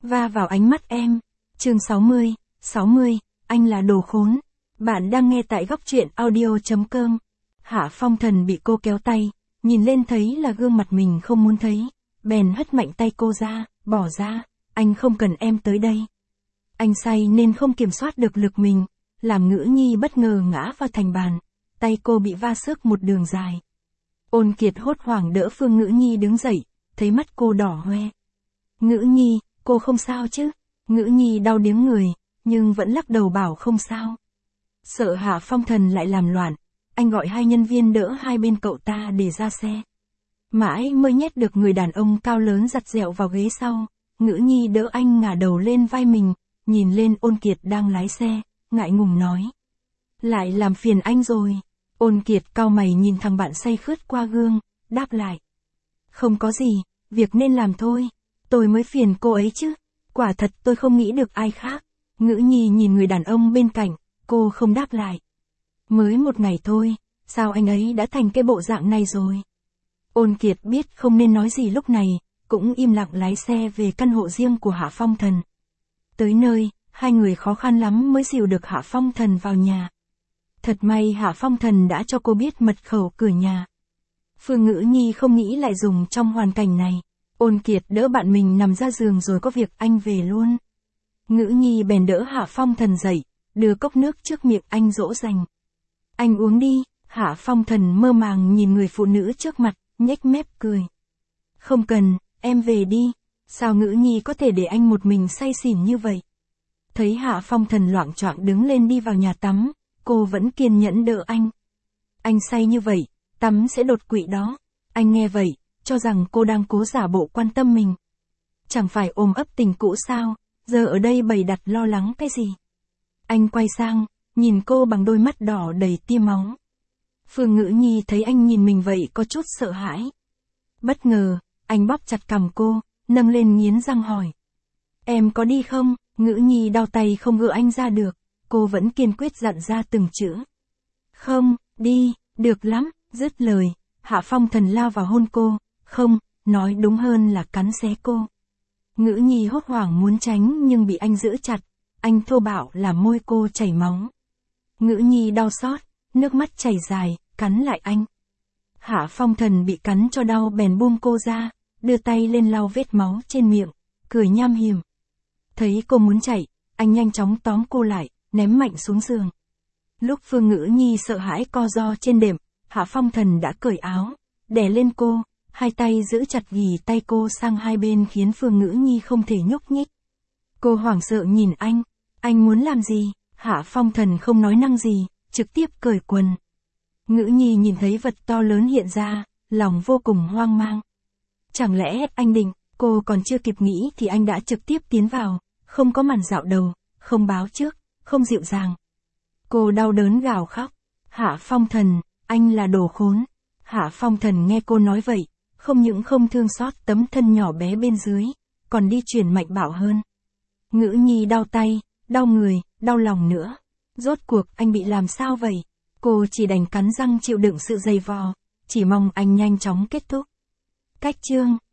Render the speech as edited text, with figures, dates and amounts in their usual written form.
va vào ánh mắt em. Chương 60, anh là đồ khốn. Bạn đang nghe tại góc truyện audio.com. Hạ Phong Thần bị cô kéo tay, nhìn lên thấy là gương mặt mình không muốn thấy, bèn hất mạnh tay cô ra, bỏ ra, anh không cần em tới đây. Anh say nên không kiểm soát được lực mình, làm Ngữ Nhi bất ngờ ngã vào thành bàn, tay cô bị va xước một đường dài. Ôn Kiệt hốt hoảng đỡ Phương Ngữ Nhi đứng dậy, thấy mắt cô đỏ hoe. Ngữ Nhi, cô không sao chứ? Ngữ Nhi đau điếng người, nhưng vẫn lắc đầu bảo không sao. Sợ Hạ Phong Thần lại làm loạn, anh gọi hai nhân viên đỡ hai bên cậu ta để ra xe. Mãi mới nhét được người đàn ông cao lớn giặt dẹo vào ghế sau, Ngữ Nhi đỡ anh ngả đầu lên vai mình, nhìn lên Ôn Kiệt đang lái xe, ngại ngùng nói. Lại làm phiền anh rồi. Ôn Kiệt cau mày nhìn thằng bạn say khướt qua gương, đáp lại. Không có gì, việc nên làm thôi, tôi mới phiền cô ấy chứ, quả thật tôi không nghĩ được ai khác. Ngữ Nhi nhìn người đàn ông bên cạnh, cô không đáp lại. Mới một ngày thôi, sao anh ấy đã thành cái bộ dạng này rồi? Ôn Kiệt biết không nên nói gì lúc này, cũng im lặng lái xe về căn hộ riêng của Hạ Phong Thần. Tới nơi, hai người khó khăn lắm mới dìu được Hạ Phong Thần vào nhà. Thật may Hạ Phong Thần đã cho cô biết mật khẩu cửa nhà. Phương Ngữ Nhi không nghĩ lại dùng trong hoàn cảnh này. Ôn Kiệt đỡ bạn mình nằm ra giường rồi có việc anh về luôn. Ngữ Nhi bèn đỡ Hạ Phong Thần dậy, đưa cốc nước trước miệng anh dỗ dành. Anh uống đi. Hạ Phong Thần mơ màng nhìn người phụ nữ trước mặt, nhếch mép cười. Không cần, em về đi. Sao Ngữ Nhi có thể để anh một mình say xỉn như vậy? Thấy Hạ Phong Thần loạng choạng đứng lên đi vào nhà tắm, cô vẫn kiên nhẫn đỡ anh. Anh say như vậy, tắm sẽ đột quỵ đó. Anh nghe vậy, cho rằng cô đang cố giả bộ quan tâm mình. Chẳng phải ôm ấp tình cũ sao, giờ ở đây bày đặt lo lắng cái gì? Anh quay sang, nhìn cô bằng đôi mắt đỏ đầy tia máu. Phương Ngữ Nhi thấy anh nhìn mình vậy có chút sợ hãi. Bất ngờ, anh bóp chặt cằm cô, nâng lên nghiến răng hỏi. Em có đi không? Ngữ Nhi đau tay không gỡ anh ra được, cô vẫn kiên quyết dặn ra từng chữ. Không, đi, được lắm, dứt lời, Hạ Phong Thần lao vào hôn cô, không, nói đúng hơn là cắn xé cô. Ngữ Nhi hốt hoảng muốn tránh nhưng bị anh giữ chặt, anh thô bạo làm môi cô chảy máu. Ngữ Nhi đau xót, nước mắt chảy dài, cắn lại anh. Hạ Phong Thần bị cắn cho đau bèn buông cô ra, đưa tay lên lau vết máu trên miệng, cười nham hiểm. Thấy cô muốn chạy, anh nhanh chóng tóm cô lại, ném mạnh xuống giường. Lúc Phương Ngữ Nhi sợ hãi co ro trên đệm, Hạ Phong Thần đã cởi áo, đè lên cô, hai tay giữ chặt ghì tay cô sang hai bên khiến Phương Ngữ Nhi không thể nhúc nhích. Cô hoảng sợ nhìn anh muốn làm gì? Hạ Phong Thần không nói năng gì, trực tiếp cởi quần. Ngữ Nhi nhìn thấy vật to lớn hiện ra, lòng vô cùng hoang mang. Chẳng lẽ anh định, cô còn chưa kịp nghĩ thì anh đã trực tiếp tiến vào, không có màn dạo đầu, không báo trước, không dịu dàng. Cô đau đớn gào khóc. Hạ Phong Thần, anh là đồ khốn. Hạ Phong Thần nghe cô nói vậy, không những không thương xót tấm thân nhỏ bé bên dưới, còn đi chuyển mạnh bạo hơn. Ngữ Nhi đau tay, đau người, đau lòng nữa. Rốt cuộc anh bị làm sao vậy? Cô chỉ đành cắn răng chịu đựng sự dày vò, chỉ mong anh nhanh chóng kết thúc. Cách chương